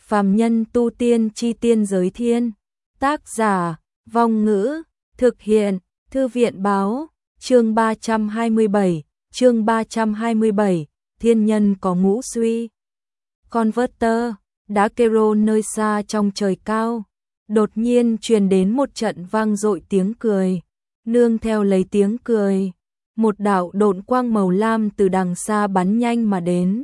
Phàm nhân tu tiên chi tiên giới thiên. Tác giả, Vong Ngữ, thực hiện, Thư viện báo, chương 327, thiên nhân có ngũ suy. Converter, đá kero nơi xa trong trời cao, đột nhiên truyền đến một trận vang dội tiếng cười, nương theo lấy tiếng cười, một đạo độn quang màu lam từ đằng xa bắn nhanh mà đến,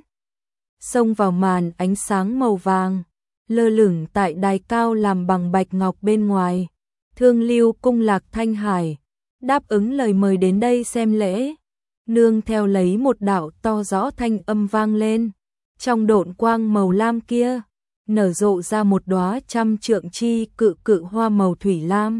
xông vào màn ánh sáng màu vàng, lơ lửng tại đài cao làm bằng bạch ngọc bên ngoài. Thương Lưu cung Lạc Thanh Hải đáp ứng lời mời đến đây xem lễ, nương theo lấy một đạo to rõ thanh âm vang lên, trong độn quang màu lam kia nở rộ ra một đóa trăm trượng chi cự hoa màu thủy lam.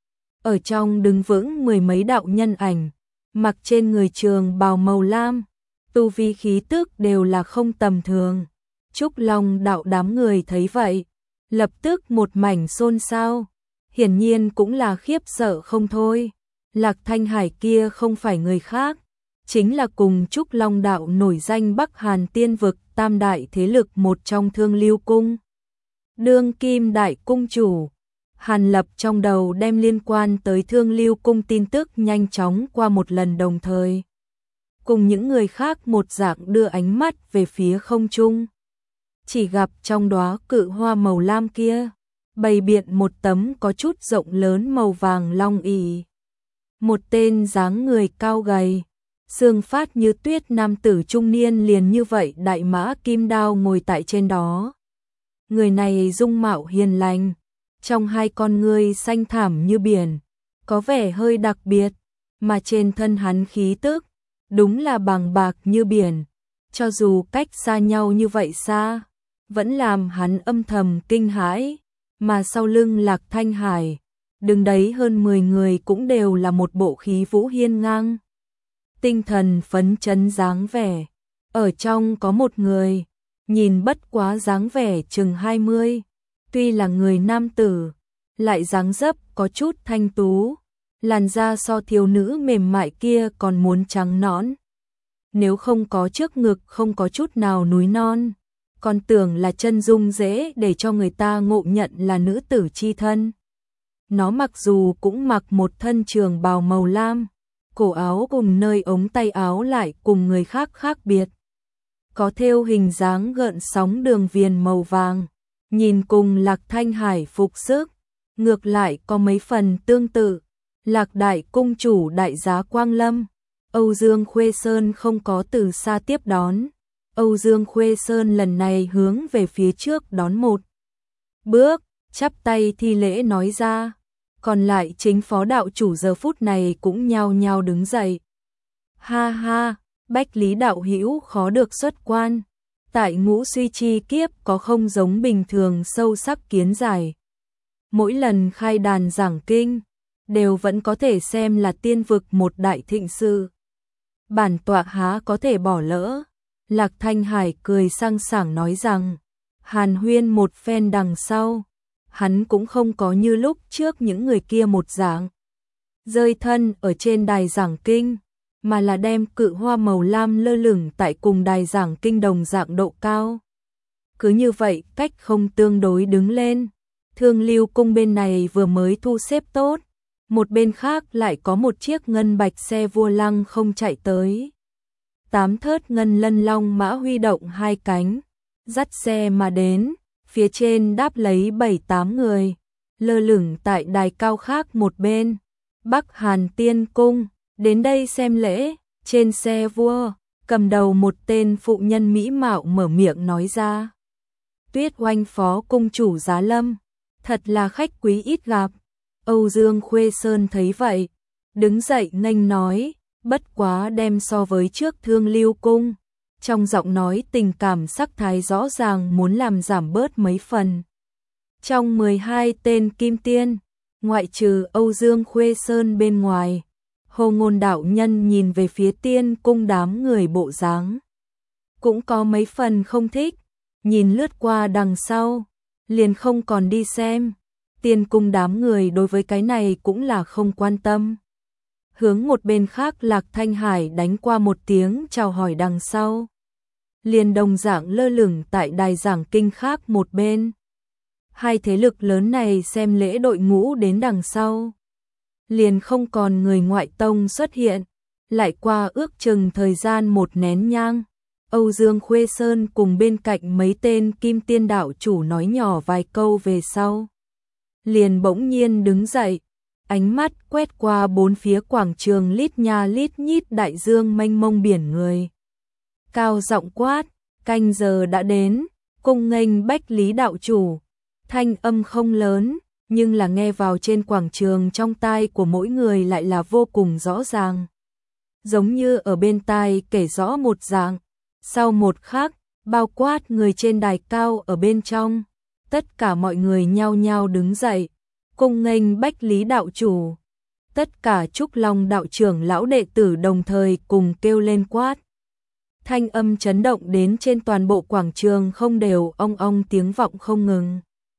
Ở trong đứng vững mười mấy đạo nhân ảnh, mặc trên người trường bào màu lam, tu vi khí tức đều là không tầm thường. Trúc Long đạo đám người thấy vậy, lập tức một mảnh xôn xao, hiển nhiên cũng là khiếp sợ không thôi. Lạc Thanh Hải kia không phải người khác, chính là cùng Trúc Long đạo nổi danh Bắc Hàn tiên vực tam đại thế lực một trong Thương Lưu cung. Đương kim đại cung chủ, Hàn Lập trong đầu đem liên quan tới Thương Lưu cung tin tức nhanh chóng qua một lần, đồng thời cùng những người khác một dạng đưa ánh mắt về phía không trung. Chỉ gặp trong đóa cự hoa màu lam kia, bày biện một tấm có chút rộng lớn màu vàng long ỷ. Một tên dáng người cao gầy, xương phát như tuyết nam tử trung niên liền như vậy đại mã kim đao ngồi tại trên đó. Người này dung mạo hiền lành, trong hai con ngươi xanh thẳm như biển, có vẻ hơi đặc biệt, mà trên thân hắn khí tức đúng là bàng bạc như biển, cho dù cách xa nhau như vậy xa, vẫn làm hắn âm thầm kinh hãi. Mà sau lưng Lạc Thanh Hải, đứng đấy hơn 10 người cũng đều là một bộ khí vũ hiên ngang, tinh thần phấn chấn dáng vẻ. Ở trong có một người, nhìn bất quá dáng vẻ chừng 20, tuy là người nam tử, lại dáng dấp có chút thanh tú, làn da so thiếu nữ mềm mại kia còn muốn trắng nõn. Nếu không có trước ngực không có chút nào núi non, còn tưởng là chân dung dễ để cho người ta ngộ nhận là nữ tử chi thân. Nó mặc dù cũng mặc một thân trường bào màu lam, cổ áo cùng nơi ống tay áo lại cùng người khác khác biệt, có thêu hình dáng gợn sóng đường viền màu vàng, nhìn cùng Lạc Thanh Hải phục sức, ngược lại có mấy phần tương tự. Lạc đại cung chủ đại giá Quang Lâm, Âu Dương Khuê Sơn không có từ xa tiếp đón. Âu Dương Khuê Sơn lần này hướng về phía trước đón một bước, chắp tay thi lễ nói ra, còn lại chính phó đạo chủ giờ phút này cũng nhao nhao đứng dậy. Ha ha, Bách Lý đạo hữu khó được xuất quan, tại ngũ suy chi kiếp có không giống bình thường sâu sắc kiến giải. Mỗi lần khai đàn giảng kinh, đều vẫn có thể xem là tiên vực một đại thịnh sự. Bản tọa há có thể bỏ lỡ. Lạc Thanh Hải cười sang sảng nói rằng, hàn huyên một phen đằng sau, hắn cũng không có như lúc trước những người kia một dạng rơi thân ở trên đài giảng kinh, mà là đem cự hoa màu lam lơ lửng tại cùng đài giảng kinh đồng dạng độ cao. Cứ như vậy cách không tương đối đứng lên, Thương Lưu cung bên này vừa mới thu xếp tốt, một bên khác lại có một chiếc ngân bạch xe vua lăng không chạy tới. 8 thớt ngân lân long mã huy động hai cánh, dắt xe mà đến, phía trên đáp lấy 7-8 người, lơ lửng tại đài cao khác một bên. Bắc Hàn Tiên Cung, đến đây xem lễ. Trên xe vua, cầm đầu một tên phụ nhân mỹ mạo mở miệng nói ra. Tuyết Oanh phó cung chủ Giá Lâm, thật là khách quý ít gặp. Âu Dương Khuê Sơn thấy vậy, đứng dậy nghênh nói, bất quá đem so với trước Thương Lưu cung, trong giọng nói tình cảm sắc thái rõ ràng muốn làm giảm bớt mấy phần. Trong 12 tên kim tiên, ngoại trừ Âu Dương Khuê Sơn bên ngoài, Hồ Ngôn đạo nhân nhìn về phía tiên cung đám người bộ dáng, cũng có mấy phần không thích, nhìn lướt qua đằng sau, liền không còn đi xem. Tiên cung đám người đối với cái này cũng là không quan tâm. Hướng một bên khác Lạc Thanh Hải đánh qua một tiếng chào hỏi đằng sau, liền đồng dạng lơ lửng tại đài giảng kinh khác một bên. Hai thế lực lớn này xem lễ đội ngũ đến đằng sau. Liền không còn người ngoại tông xuất hiện, lại qua ước chừng thời gian một nén nhang. Âu Dương Khuê Sơn cùng bên cạnh mấy tên kim tiên đạo chủ nói nhỏ vài câu về sau. Liền bỗng nhiên đứng dậy, ánh mắt quét qua bốn phía quảng trường lít nha lít nhít đại dương mênh mông biển người. Cao giọng quát, canh giờ đã đến, cung nghênh Bách Lý đạo chủ. Thanh âm không lớn, nhưng là nghe vào trên quảng trường trong tai của mỗi người lại là vô cùng rõ ràng. Giống như ở bên tai kể rõ một dạng. Sau một khắc, bao quát người trên đài cao ở bên trong, tất cả mọi người nhao nhao đứng dậy, cung nghênh Bách Lý đạo chủ. Tất cả Trúc Long đạo trưởng lão đệ tử đồng thời cùng kêu lên quát. Thanh âm chấn động đến trên toàn bộ quảng trường không đều ong ong tiếng vọng không ngừng.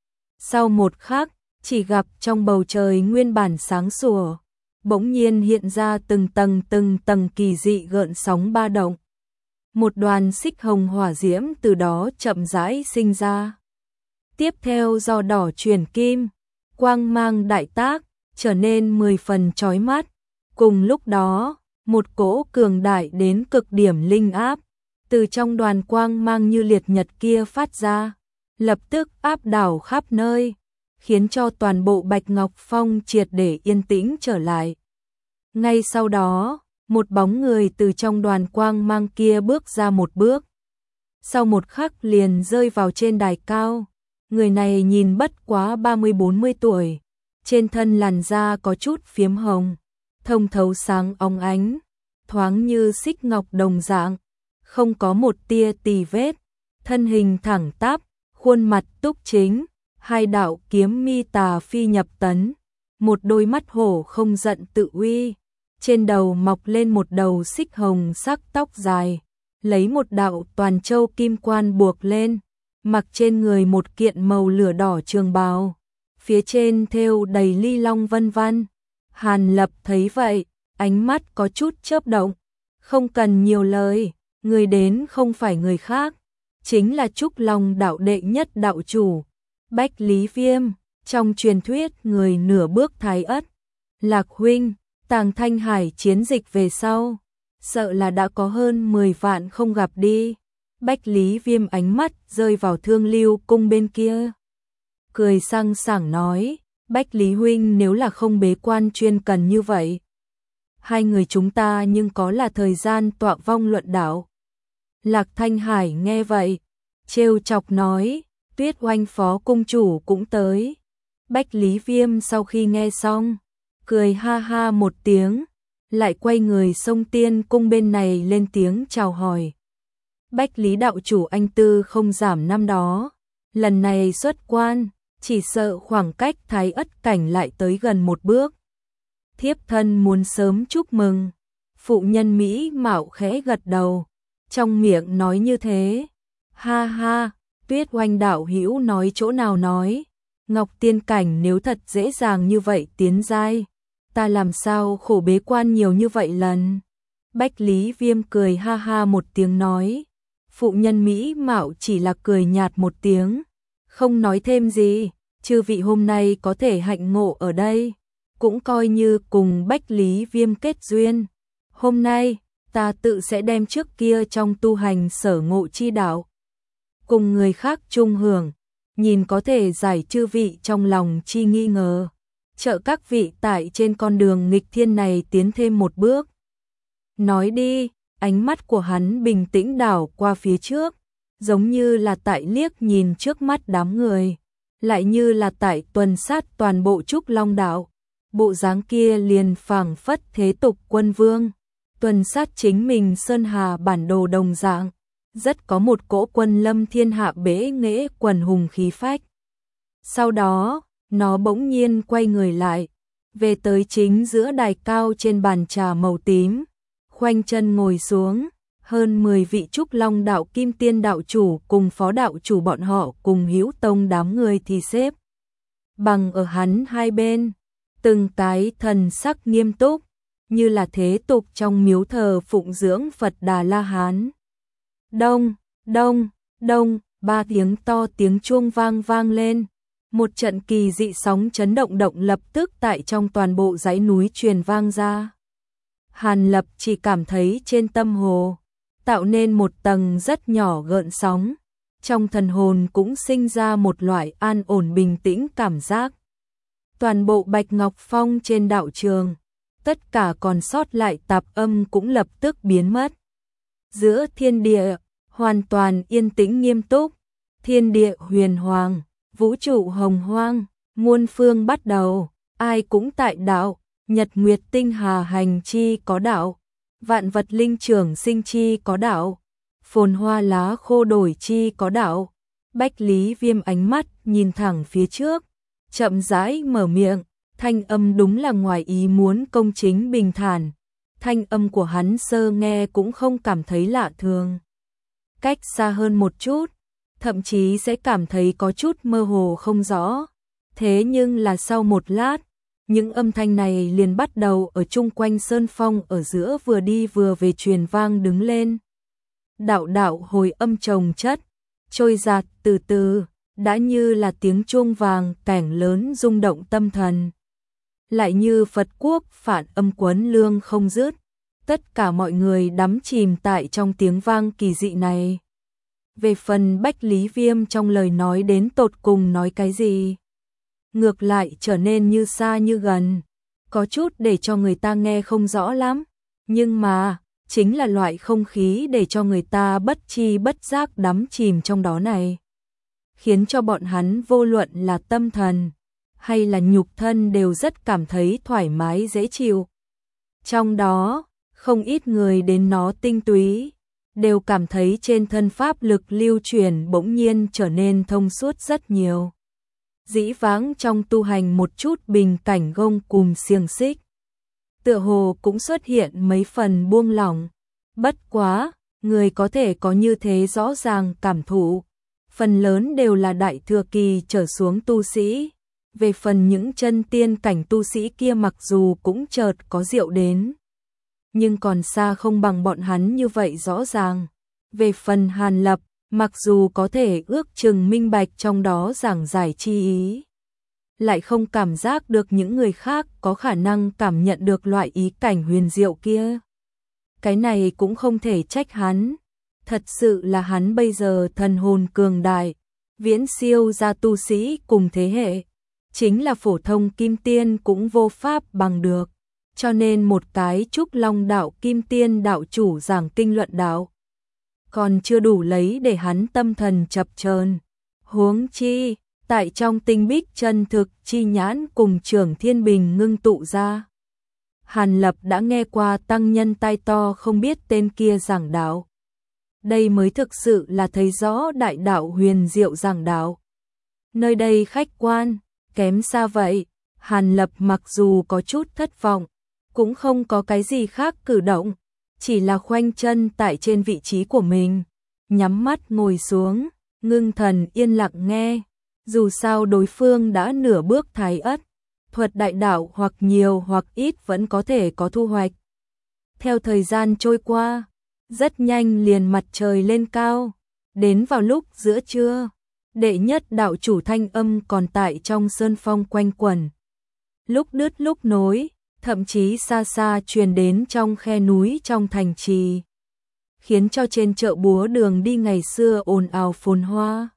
Sau một khắc, chỉ gặp trong bầu trời nguyên bản sáng sủa, bỗng nhiên hiện ra từng tầng kỳ dị gợn sóng ba động. Một đoàn xích hồng hỏa diễm từ đó chậm rãi sinh ra. Tiếp theo do đỏ chuyển kim, quang mang đại tác, trở nên 10 phần chói mắt. Cùng lúc đó, một cỗ cường đại đến cực điểm linh áp, từ trong đoàn quang mang như liệt nhật kia phát ra, lập tức áp đảo khắp nơi, khiến cho toàn bộ Bạch Ngọc Phong triệt để yên tĩnh trở lại. Ngay sau đó, một bóng người từ trong đoàn quang mang kia bước ra một bước. Sau một khắc liền rơi vào trên đài cao. Người này nhìn bất quá 30-40 tuổi. Trên thân làn da có chút phiếm hồng, thông thấu sáng óng ánh, thoáng như xích ngọc đồng dạng, không có một tia tì vết. Thân hình thẳng tắp, khuôn mặt túc chính, hai đạo kiếm mi tà phi nhập tấn. Một đôi mắt hổ không giận tự uy. Trên đầu mọc lên một đầu xích hồng sắc tóc dài, lấy một đạo toàn châu kim quan buộc lên, mặc trên người một kiện màu lửa đỏ trường bào, phía trên thêu đầy ly long vân vân. Hàn Lập thấy vậy, ánh mắt có chút chớp động, không cần nhiều lời, người đến không phải người khác, chính là Trúc Long đạo đệ nhất đạo chủ, Bách Lý Viêm, trong truyền thuyết người nửa bước thái ất. Lạc huynh, Tàng Thanh Hải chiến dịch về sau, sợ là đã có hơn 10 vạn không gặp đi. Bách Lý Viêm ánh mắt rơi vào Thương Lưu cung bên kia, cười sang sảng nói, Bách Lý huynh nếu là không bế quan chuyên cần như vậy, hai người chúng ta nhưng có là thời gian tọa vong luận đạo. Lạc Thanh Hải nghe vậy, trêu chọc nói, Tuyết Oanh phó cung chủ cũng tới. Bách Lý Viêm sau khi nghe xong, cười ha ha một tiếng, lại quay người xông Tiên cung bên này lên tiếng chào hỏi. Bách Lý đạo chủ anh tư không giảm năm đó, lần này xuất quan, chỉ sợ khoảng cách thái ất cảnh lại tới gần một bước. Thiếp thân muốn sớm chúc mừng. Phụ nhân Mỹ mạo khẽ gật đầu, trong miệng nói như thế. Ha ha, Tuyết Oanh đạo hữu nói chỗ nào nói, Ngọc Tiên cảnh nếu thật dễ dàng như vậy tiến giai, ta làm sao khổ bế quan nhiều như vậy lần. Bách Lý Viêm cười ha ha một tiếng nói. Phụ nhân Mỹ mạo chỉ là cười nhạt một tiếng, không nói thêm gì. Chư vị hôm nay có thể hạnh ngộ ở đây, cũng coi như cùng Bách Lý Viêm kết duyên. Hôm nay, ta tự sẽ đem trước kia trong tu hành sở ngộ chi đạo, cùng người khác chung hưởng, nhìn có thể giải chư vị trong lòng chi nghi ngờ, trợ các vị tại trên con đường nghịch thiên này tiến thêm một bước. Nói đi, ánh mắt của hắn bình tĩnh đảo qua phía trước, giống như là tại liếc nhìn trước mắt đám người, lại như là tại tuần sát toàn bộ Trúc Long đạo. Bộ dáng kia liền phảng phất thế tục quân vương, tuần sát chính mình sơn hà bản đồ đồng dạng, rất có một cỗ quân lâm thiên hạ bế nghệ quần hùng khí phách. Sau đó, nó bỗng nhiên quay người lại, về tới chính giữa đài cao trên bàn trà màu tím, khoanh chân ngồi xuống, hơn 10 vị Trúc Long đạo kim tiên đạo chủ cùng phó đạo chủ bọn họ cùng Hữu Tông đám người thì xếp bằng ở hắn hai bên, từng cái thần sắc nghiêm túc, như là thế tục trong miếu thờ phụng dưỡng Phật Đà La Hán. Đông, Đông, đông, ba tiếng to tiếng chuông vang lên. Một trận kỳ dị sóng chấn động lập tức tại trong toàn bộ dãy núi truyền vang ra. Hàn Lập chỉ cảm thấy trên tâm hồ tạo nên một tầng rất nhỏ gợn sóng, trong thần hồn cũng sinh ra một loại an ổn bình tĩnh cảm giác. Toàn bộ Bạch Ngọc Phong trên đạo trường, tất cả còn sót lại tạp âm cũng lập tức biến mất. Giữa thiên địa, hoàn toàn yên tĩnh nghiêm túc, thiên địa huyền hoàng, vũ trụ hồng hoang, muôn phương bắt đầu, ai cũng tại đạo, nhật nguyệt tinh hà hành chi có đạo, vạn vật linh trưởng sinh chi có đạo, phồn hoa lá khô đổi chi có đạo. Bách Lý Viêm ánh mắt nhìn thẳng phía trước, chậm rãi mở miệng, thanh âm đúng là ngoài ý muốn công chính bình thản. Thanh âm của hắn sơ nghe cũng không cảm thấy lạ thường. Cách xa hơn một chút, thậm chí sẽ cảm thấy có chút mơ hồ không rõ. Thế nhưng là sau một lát, những âm thanh này liền bắt đầu ở chung quanh sơn phong ở giữa vừa đi vừa về truyền vang đứng lên. Đạo đạo hồi âm chồng chất, trôi dạt từ từ, đã như là tiếng chuông vàng cảnh lớn rung động tâm thần. Lại như Phật quốc phản âm quấn lương không dứt, tất cả mọi người đắm chìm tại trong tiếng vang kỳ dị này. Về phần Bách Lý Viêm trong lời nói đến tột cùng nói cái gì, ngược lại trở nên như xa như gần, có chút để cho người ta nghe không rõ lắm, nhưng mà chính là loại không khí để cho người ta bất chi bất giác đắm chìm trong đó này, khiến cho bọn hắn vô luận là tâm thần hay là nhục thân đều rất cảm thấy thoải mái dễ chịu. Trong đó, không ít người đến nó tinh túy, đều cảm thấy trên thân pháp lực lưu chuyển bỗng nhiên trở nên thông suốt rất nhiều. Dĩ vãng trong tu hành một chút bình cảnh gông cùm xiềng xích, tựa hồ cũng xuất hiện mấy phần buông lỏng. Bất quá, người có thể có như thế rõ ràng cảm thụ, phần lớn đều là đại thừa kỳ trở xuống tu sĩ. Về phần những chân tiên cảnh tu sĩ kia mặc dù cũng chợt có diệu đến, nhưng còn xa không bằng bọn hắn như vậy rõ ràng. Về phần Hàn Lập, mặc dù có thể ước chừng minh bạch trong đó giảng giải chi ý, lại không cảm giác được những người khác có khả năng cảm nhận được loại ý cảnh huyền diệu kia. Cái này cũng không thể trách hắn, thật sự là hắn bây giờ thần hồn cường đại, viễn siêu ra tu sĩ cùng thế hệ, chính là phổ thông kim tiên cũng vô pháp bằng được. Cho nên một cái Trúc Long đạo kim tiên đạo chủ giảng kinh luận đạo, còn chưa đủ lấy để hắn tâm thần chập chờn. Huống chi, tại trong tinh bích chân thực chi nhãn cùng Trưởng Thiên Bình ngưng tụ ra. Hàn Lập đã nghe qua tăng nhân tai to không biết tên kia giảng đạo. Đây mới thực sự là thấy rõ đại đạo huyền diệu giảng đạo. Nơi đây khách quan, kém xa vậy. Hàn Lập mặc dù có chút thất vọng, cũng không có cái gì khác cử động, chỉ là khoanh chân tại trên vị trí của mình, nhắm mắt ngồi xuống, ngưng thần yên lặng nghe. Dù sao đối phương đã nửa bước thái ất, thuật đại đạo hoặc nhiều hoặc ít vẫn có thể có thu hoạch. Theo thời gian trôi qua, rất nhanh liền mặt trời lên cao, đến vào lúc giữa trưa, đệ nhất đạo chủ thanh âm còn tại trong sơn phong quanh quẩn. Lúc đứt lúc nối, thậm chí xa xa truyền đến trong khe núi trong thành trì, khiến cho trên chợ búa đường đi ngày xưa ồn ào phồn hoa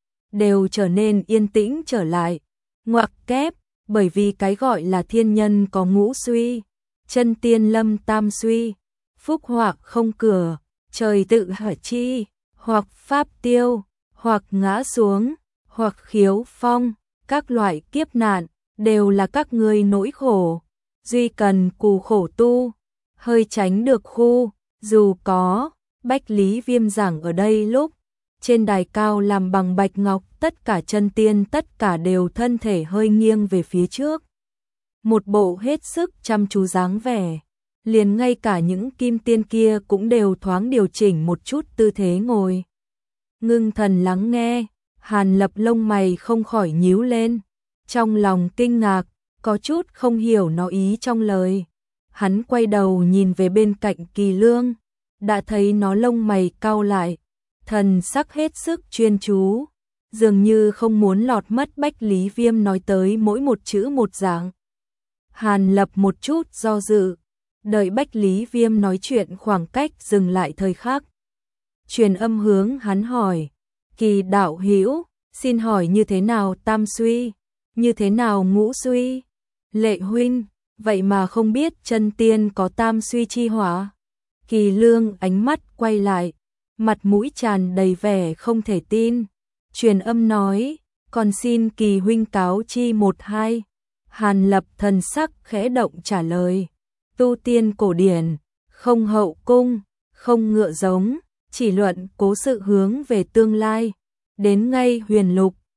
đều trở nên yên tĩnh trở lại. Ngoặc kép, bởi vì cái gọi là thiên nhân có ngũ suy, chân tiên lâm tam suy, phúc họa không cửa, trời tự hở chi, hoặc pháp tiêu, hoặc ngã xuống, hoặc khiếu phong, các loại kiếp nạn đều là các ngươi nỗi khổ, duy cần cù khổ tu, hơi tránh được khu. Dù có Bách Lý Viêm giảng ở đây lúc trên đài cao làm bằng bạch ngọc, tất cả chân tiên tất cả đều thân thể hơi nghiêng về phía trước, một bộ hết sức chăm chú dáng vẻ, liền ngay cả những kim tiên kia cũng đều thoáng điều chỉnh một chút tư thế ngồi. Ngưng thần lắng nghe, Hàn Lập lông mày không khỏi nhíu lên, trong lòng kinh ngạc, có chút không hiểu nó ý trong lời. Hắn quay đầu nhìn về bên cạnh Kỳ Lương, đã thấy nó lông mày cau lại, thần sắc hết sức chuyên chú, dường như không muốn lọt mất Bách Lý Viêm nói tới mỗi một chữ một dạng. Hàn Lập một chút do dự, đợi Bách Lý Viêm nói chuyện khoảng cách dừng lại thời khắc. Truyền âm hướng hắn hỏi, Kỳ đạo hữu, xin hỏi như thế nào tam suy, như thế nào ngũ suy? Lệ huynh, vậy mà không biết chân tiên có tam suy chi hỏa. Kỳ Lương ánh mắt quay lại, mặt mũi tràn đầy vẻ không thể tin. Truyền âm nói, còn xin Kỳ huynh cáo chi một hai. Hàn Lập thần sắc khẽ động trả lời, tu tiên cổ điển, không hậu cung, không ngựa giống, chỉ luận cố sự hướng về tương lai. Đến ngay huyền lục,